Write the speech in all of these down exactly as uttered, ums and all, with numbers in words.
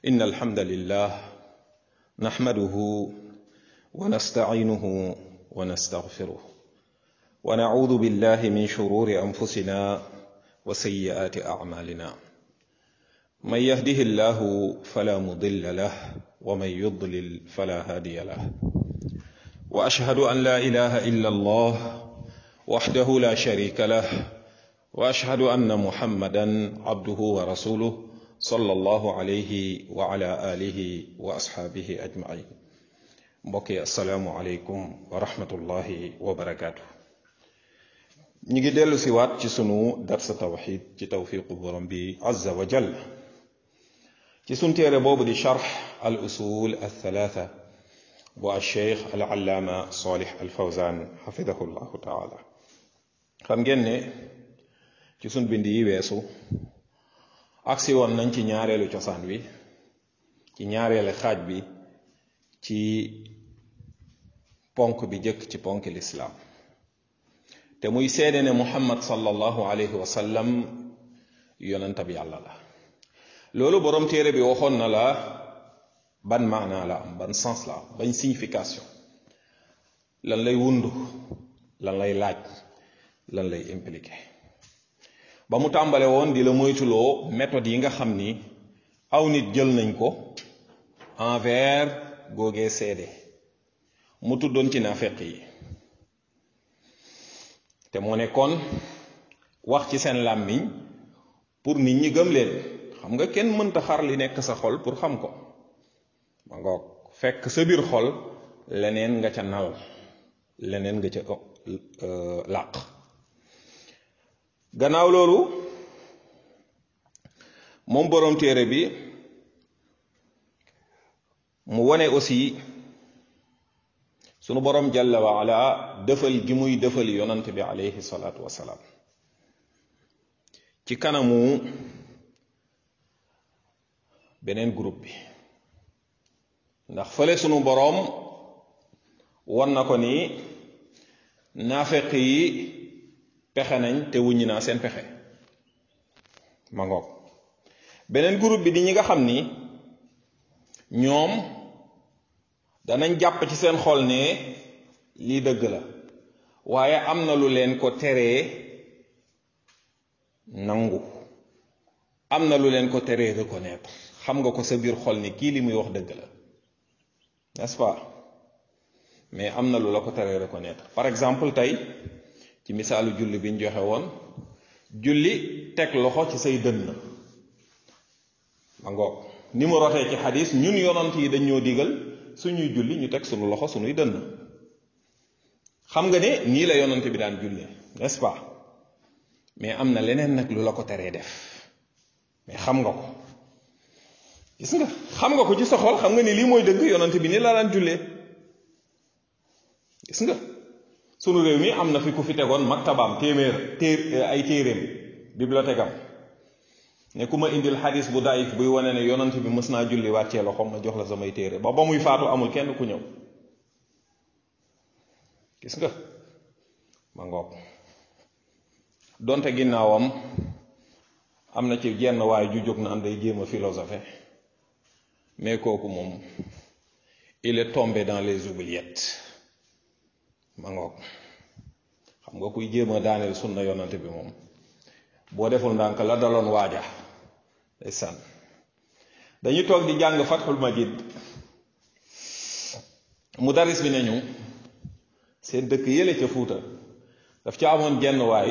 إن الحمد لله نحمده ونستعينه ونستغفره ونعوذ بالله من شرور أنفسنا وسيئات أعمالنا من يهده الله فلا مضل له ومن يضلل فلا هادي له وأشهد أن لا إله إلا الله وحده لا شريك له وأشهد أن محمدا عبده ورسوله صلى الله عليه وعلى آله وأصحابه أجمعين mbokki asalaamualeykum wa rahmatullahi wa barakaatu. ñu ngi dellu si waat ci sunu darsa tawxid ci tawfiqu borom bi azza wa jal ci sunu téere boobu di charx al usul al thalatha bu al cheikh al allaama salih al fawzan xafidahu llahu taala. xam ngeen ne ci sunu bind yi weesu agsi woon nañ ci ñaareelu cosaan wi ci ñaareelu xaaj bi ci ponk bi jëkk ci ponk lislaam te muy seede ne muhammad sallallahu alayhi wa sallam yonentab yàlla la. loolu boroom téere bi waxoon na la ban maanaa la am, ban sens la am, ban signification, lan lay wundu, lan lay laaj, lan lay impliqué. ba mu tàmbale woon di la moytuloo méthode yi nga xam ni aw nit jël nañ ko envers googee seede mu tuddoon ci naafeq yi te moo nekkoon wax ci seen làmmiñ pour nit ñi gëm leen. xam nga kenn mënta xar li nekk sa xol pour xam ko ma ngoog fekk sa biir xol leneen nga ca nal leneen nga ca làq. gannaaw loolu moom boroom téere bi mu wone aussi sunu boroom jalla wa ala dëfal gi muy dëfal yonant bi alayhi salaatu wasalaam ci kanamu beneen groupe bi. ndax fële sunu boroom won na ko ni naafeq yi pexe nañ te wuññi naa seen pexe ma ngoog. beneen groupe bi di ñi nga xam ni ñoom danañ jàpp ci seen xol ne lii dëgg la waaye am na lu leen ko teree nangu, am na lu leen ko teree reconnaître. xam nga ko sa biir xol ni kii li muy wax dëgg la, n'est-ce pas? mais am na lu la ko teree reconnaître. par exemple tey ci misaalu julli bi ñu joxe woon, julli teg loxo ci say dënn ma ngoog ni mu rotee ci xadis ñun yonant yi dañ ñoo digal suñuy julli ñu teg suñu loxo suñuy dënn. xam nga ne nii la yonant bi daan jullee, n'est-ce pas? mais am na leneen nag lu la ko teree def, mais xam nga ko. gis nga xam nga ko ci sa xol, xam nga ni lii mooy dëgg, yonant bi ni la daan jullee. gis nga sunu réew mi am na fi ku fi tegoon maktabaam téeméer téer ay téeréem bibliothèque am ne ku ma indil xadis bu daif buy wane ne yonant bi mës naa julli wàccee loxo ma jox la samay téere. ba ba muy faatu amul kenn ku ñëw. gis nga ma ngoog. donte ginnaawam am na ci jenn waay ju jóg naan day jéem a philosophe, mais kooku moom il est tombé dans les oubliettes ma ngoog. xam nga kuy jéem a daaneel sunna yonante bi moom boo deful ndànk la daloon waaja day sànn. dañuy toog di jàng Fathul Majid, mudaris bi nañu seen dëkk yële ca Fuuta daf ca amoon jenn waay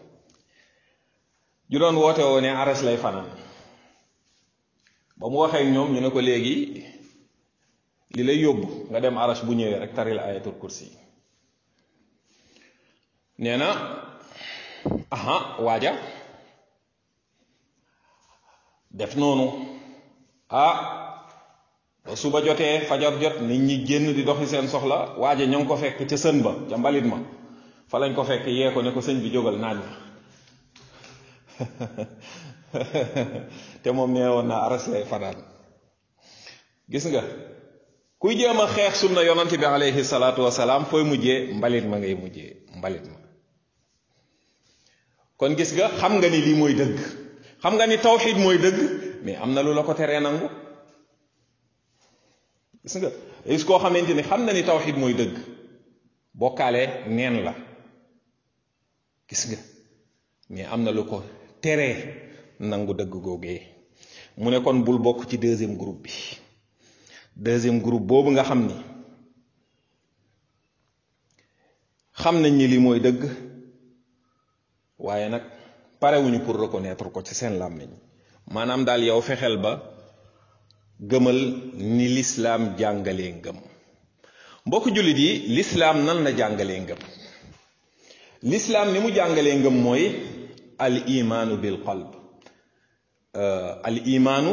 ju doon woote woo ne aras lay fanaan. ba mu waxee ak ñoom ñu ne ko léegi li lay yóbbu nga dem aras bu ñëwee rek tari la ayatul kursi. nee na aha waaja def noonu. ah ba suba jotee fajar jot nit ñi génn di doxi seen soxla, waaja ñoo ngi ko fekk ca sën ba ca mbalit ma fa lañ ko fekk yee ko ne ko sëñ bi jógal naaj na te moom nee woon naa aras lay fanaan. gis nga kuy jéem a xeex sunna yonante bi alayhi salaatu wasalaam fooy mujjee mbalit ma ngay mujjee mbalit ma. kon gis nga xam nga ni lii mooy dëgg, xam nga ni tawxid mooy dëgg, mais am na lu la ko teree nangu. gis nga gis koo xamante ni xam na ni tawxid mooy dëgg, bokkaale neen la, gis nga, mais am na lu ko teree nangu dëgg googee. mu ne kon bul bokk ci deuxième groupe bi. deuxième groupe boobu nga xam ni xam nañ ni lii mooy dëgg, waaye nag parewuñu pour reconnaître ko ci seen làmmiñ. maanaam daal yow fexeel ba gëmal ni lislaam jàngalee ngëm. mbokk jullit yi, lislaam nan la jàngalee ngëm? lislaam ni mu jàngalee ngëm mooy al imaanu bil qalb. al imaanu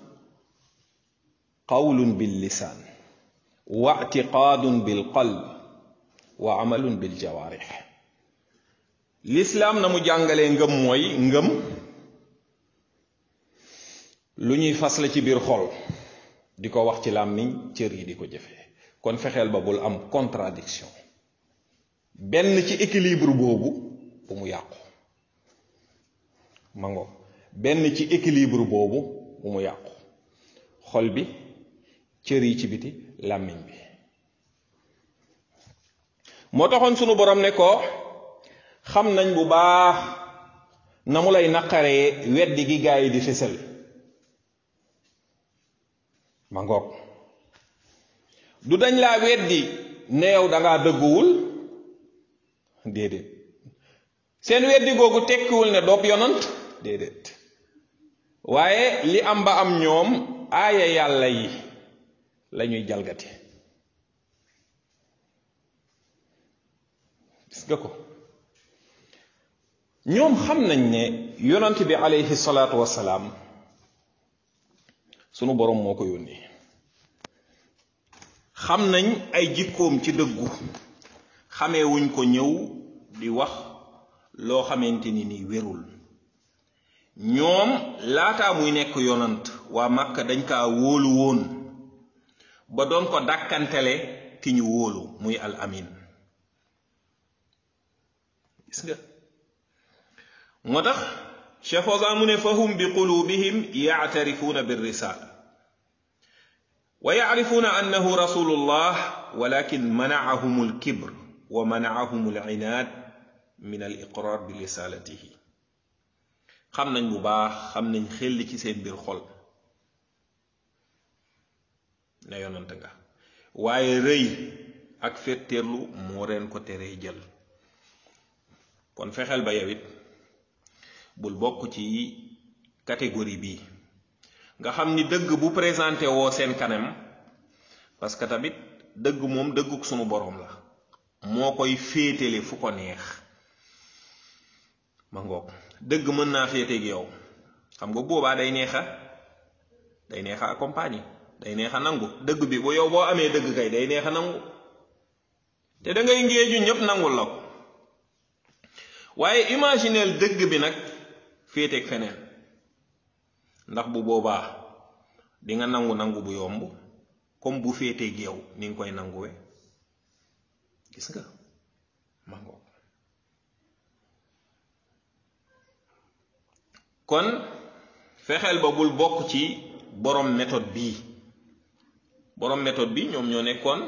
qawlun bil lisaan wa i'tiqaadun bil qalb wa amalun bil jawaarix. lislaam na mu jàngalee ngëm mooy ngëm lu ñuy fas la ci biir xol, di ko wax ci làmmiñ, cër yi di ko jëfee. kon fexeel ba bul am contradiction, benn ci équilibre boobu bu mu yàqu. mango benn ci équilibre boobu bu mu yàqu, xol bi, cër yi ci biti, làmmiñ bi. moo taxoon sunu borom ne ko xam nañ bu baax na mu lay naqaree weddi gi gaa yi di fësal. ma ngoog du dañ laa weddi ne yow dangaa dëgguwul, déedéet. seen weddi googu tekkiwul ne doob yonant, déedéet. waaye li am ba am ñoom aaya yàlla yi lañuy jalgati. gis nga ko, ñoom xam nañ ne yonant bi alayhi salaatu wassalaam sunu boroom moo ko yónni. xam nañ ay jikkoom ci dëggu, xamee wuñ ko ñëw di wax loo xamante ni ni wérul. ñoom laataa muy nekk yonant waa Màkka dañ kaa wóolu woon ba doon ko dàkkantele ki ñu wóolu muy al amin. gis nga moo tax Cheikh Fawzan mu ne fahum bi qulubihim ya'tarifuuna bir risaala wa ya'rifuuna annahu rasulullah walakin mana'ahum al kibr wa mana'ahum al inaad min al iqrar bi risalatihi. xam nañ bu baax, xam nañ xel ci seen biir xol ne yonant nga, waaye rëy ak fetteerlu moo leen ko teree jël. kon fexeel ba yow it bul bokk ci catégorie bii nga xam ni dëgg bu présenté woo seen kanam, parce que tamit dëgg moom dëgguk sunu boroom la, moo koy féetale fu ko neex. ma ngoog dëgg mën naa féeteeg yow, xam nga boobaa day neexa day neexa accompagner, day neexa nangu. dëgg bi bu yow boo amee dëgg kay day neexa nangu, te da ngay ngéeju ñépp nangul la ko. waaye imagineel dëgg bi nag féeteeg feneen, ndax bu boobaa di nga nangu nangu bu yomb comme bu féeteeg yow ni nga koy nanguwe. gis nga ma ngoog. kon fexeel ba bul bokk ci borom méthode bii. borom méthode bi ñoom ñoo nekkoon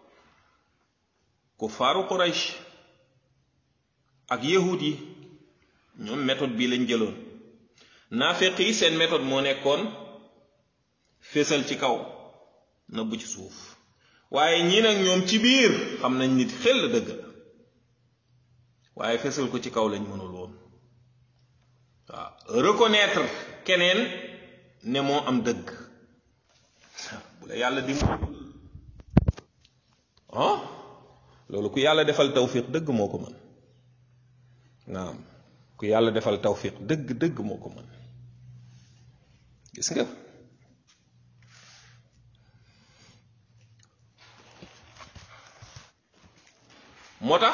kuffaaru Quraysh ak yahud yi, ñoom méthode bii lañ jëloon. naafeq yi seen méthode moo nekkoon fésal ci kaw nëbb ci suuf. waaye ñii nag ñoom ci biir xam nañ nit xel dëgg la, waaye fésal ko ci kaw lañ mënul woon. waaw reconnaître keneen ne moo am dëgg. bu la yàlla di ah loolu ku yàlla defal tawfiq dëgg moo ko mën. naam ku yàlla defal tawfiq dëgg dëgg moo ko mën. gis nga moo tax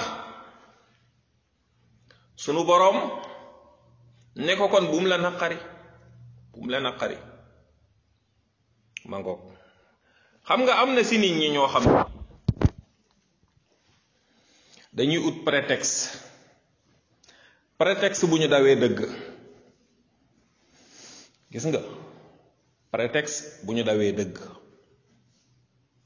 sunu boroom ne ko kon bu mu la naqari bu mu la naqari. ma ngoog xam nga am na si nit ñi ñoo xam dañuy ut prétexte prétexte bu ñu dawee dëgg. gis nga prétexte bu ñu dawee dëgg.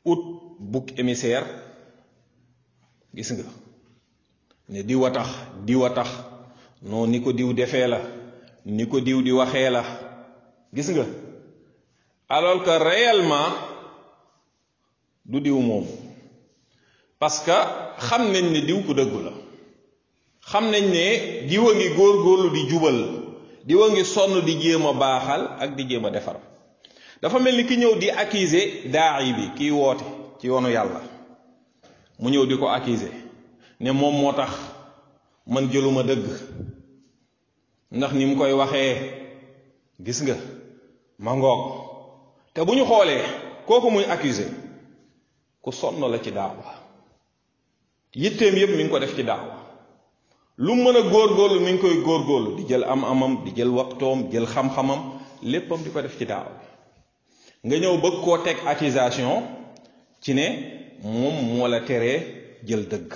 ut bouc émissaire gis nga ne diw a tax diw a tax non ni ko diw defee la ni ko diw di waxee la gis nga alors que réellement du diw moom parce que xam nañ ne diw ku dëggu la xam nañ ne diw a ngi góorgóorlu di jubal diw a ngi sonn di jéem a baaxal ak di jéem a defar dafa mel ni ki ñëw di accuser daa'i bi kiy woote ci yoonu yàlla mu ñëw di ko accuser ne moom moo tax man jëluma dëgg ndax ni mu koy waxee gis nga ma ngoog te bu ñu xoolee kooku muy accuser ku sonn la ci daawa yitteem yépp mi ngi ko def ci daawa lu mën a góorgóorlu mi ngi koy góorgóorlu di jël am amam di jël waxtoom jël xam-xamam léppam di ko def ci daawa nga ñëw bëgg koo teg accusation ci ne moom moo la teree jël dëgg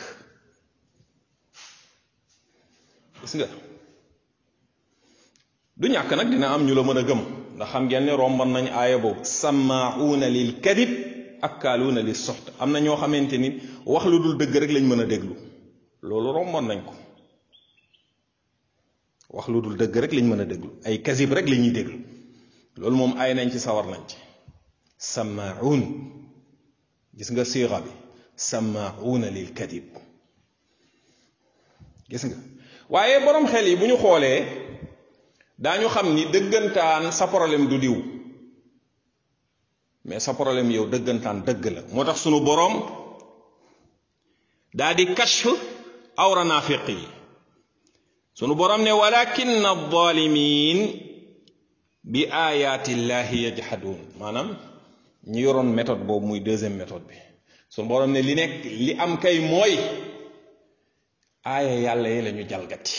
gis nga du ñàkk nag dina am ñu la mën a gëm ndax xam ngeen ne romban nañ aaya boobu sammaa'uuna lil kadib akkaaluuna lis suxt am na ñoo xamante ni wax lu dul dëgg rek lañ mën a déglu loolu romban nañ ko wax lu dul dëgg rek lañ mën a déglu ay kasib rek la ñuy déglu loolu moom ay nañ ci sawar nañ ci sammaa'uun gis nga siira bi sammaa'uuna lil kadib gis nga waaye borom xel yi bu ñu xoolee daañu xam ni dëggantaan sa problème du diw mais sa problème yow dëggantaan dëgg la moo tax sunu boroom daa di kashf awra naafiq yi sunu boroom ne walakin adh-dhalimin bi ayati llahi yajhadun maanaam ñi yoroon méthode boobu muy deuxième méthode bi sunu boroom ne li nekk li am kay mooy aaya yàlla yi lañu jalgati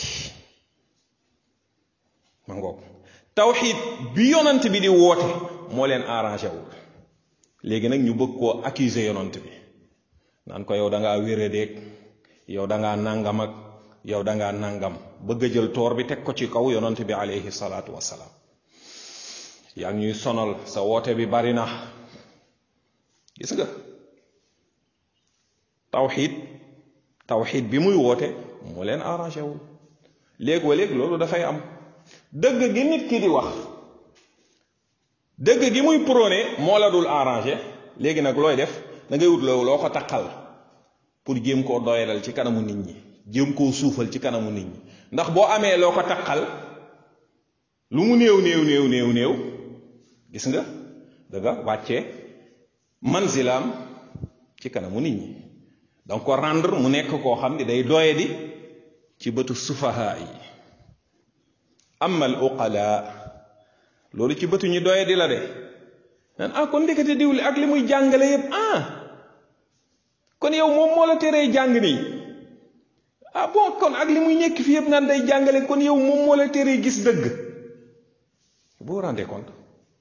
ma ngoog tawxiid bi yonant bi di woote moo leen arrangé wul léegi nag ñu bëgg koo accuser yonant bi naan ko yow da ngaa wéradéeg yow da ngaa nàngam ak yow da ngaa nàngam bëgg a jël toor bi teg ko ci kaw yonant bi alayhi salaatu wassalaam yaa ngi ñuy sonal sa woote bi bari na gis nga tawxiid tawxiid bi muy woote moo leen arrangé wul léegi wa léegi loolu dafay am dëgg gi nit ki di wax dëgg gi muy prôné moo la dul arrangé léegi nag looy def da ngay wut loo loo ko taqal pour jéem koo doyalal ci kanamu nit ñi jéem koo suufal ci kanamu nit ñi ndax boo amee loo ko taqal lu mu néew néew néew néew néew gis nga da nga wàccee manzilaam ci kanamu nit ñi donc ko rendre mu nekk koo xam ne day doye di ci bëtu sufaha yi amma al uqala loolu ci bëtu ñu doye di la de naan ah kon ndekete diw li ak li muy jàngale yépp ah kon yow moom moo la teree jàng nii ah bon kon ak li muy nekk fi yépp naan day jàngale kon yow moom moo la teree gis dëgg vous vous rendez compte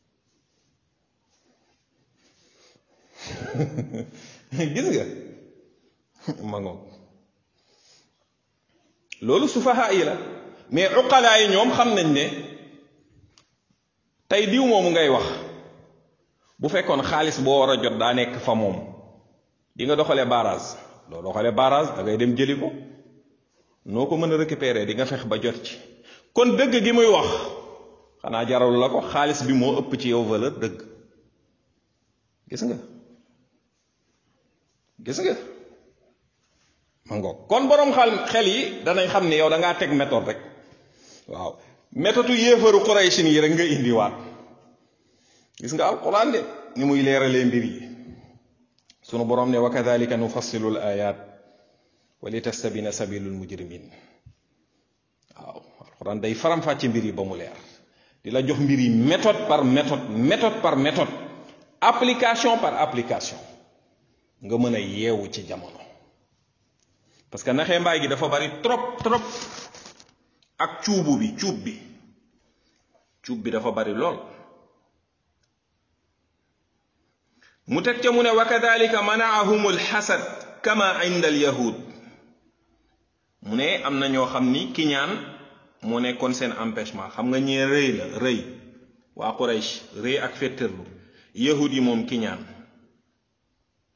gis nga ma ngoog loolu sufaha yi la mais uqalaa yi ñoom xam nañ ne tey diw moomu ngay wax bu fekkoon xaalis boo war a jot daa nekk fa moom di nga doxalee barrage doo doxalee barrage da ngay dem jëli ko noo ko mën a récupérer di nga fex ba jot ci kon dëgg gi muy wax xanaa jaral la ko xaalis bi moo ëpp ci yow valeur dëgg gis nga gis nga ma ngoog kon borom xel xel yi danañ xam ne yow da ngaa teg méthode rek waaw méthode yéefaru Quraysh yi rek nga indiwaat gis nga alquran de ni muy leeralee mbir yi sunu borom ne wa kadhalika nufassilu al ayat wa litastabina sabilul mujrimin waaw alquran day faram-fàcce mbir yi ba mu leer di la jox mbir yi méthode par méthode méthode par méthode application par application nga mën a yeewu ci jamono parce que naxee mbaay gi dafa bari trop trop ak cuubu bi cuub bi cuub bi dafa bari lool mu teg ca mu ne wa kadhalika manaahum alxasad kama inda alyahud mu ne am na ñoo xam ni kiñaan moo nekkoon seen empêchement xam nga ñee rëy la rëy waa Quraysh rëy ak féttërlu yahud yi moom kiñaan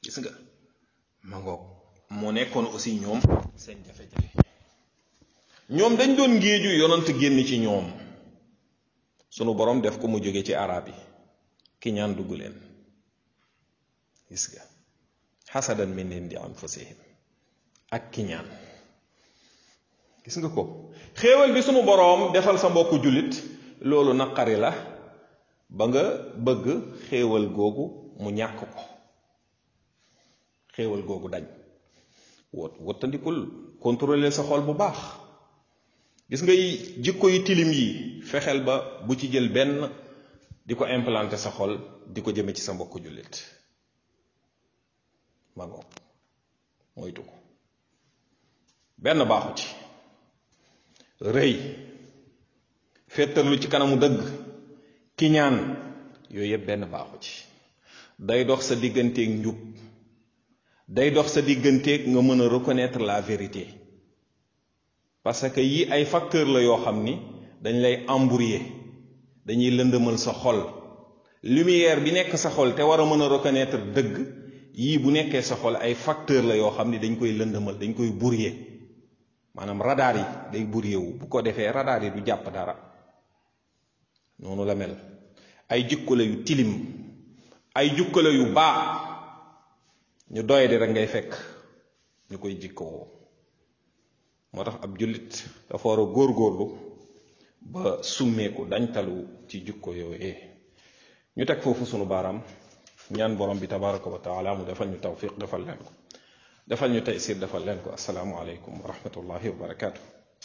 gis nga ma ngoog moo nekkoon aussi ñoom seen jafe-jafe ñoom dañ doon ngéeju yonant génn ci ñoom sunu borom def ko mu jóge ci arab yi ki ñaan dugg leen gis nga xasadan min indi anfusihim ak ki ñaan gis nga ko xéewal bi sunu boroom defal sa mbokku jullit loolu naqari la ba nga bëgg xéewal googu mu ñàkk ko xéewal googu dañ wot wottandikul contrôler sa xol bu baax gis nga jikko yu tilim yi fexeel ba bu ci jël benn di ko implanter sa xol di ko jëme ci sa mbokku jullit ma ngoog moytu ko benn baaxu ci rëy féetarlu ci kanamu dëgg kiñaan yooyu yëpp benn baaxu ci day dox sa digganteeg njub day dox sa digganteeg nga mën a reconnaître la vérité parce que yi ay facteur la yoo xam ni dañ lay embrouiller dañuy lëndëmal sa xol lumière bi nekk sa xol te war a mën a reconnaître dëgg yii bu nekkee sa xol ay facteur la yoo xam ni dañ koy lëndëmal dañ koy brouiller maanaam radar yi day brouiller wu bu ko defee radar yi du jàpp dara noonu la mel ay jikko la yu tilim ay jikko la yu baax ñu doy di rek ngay fekk ñu koy jikkoo moo tax ab jullit dafa war a góorgóorlu ba summeeku dañ talu ci jikko yooyee ñu teg foofu sunu baaraam ñaan borom bi tabaraka wa taala mu defal ñu tawfiq defal leen ko defal ñu taysir defal leen ko assalaamu aleykum wa rahmatullahi wa barakaatu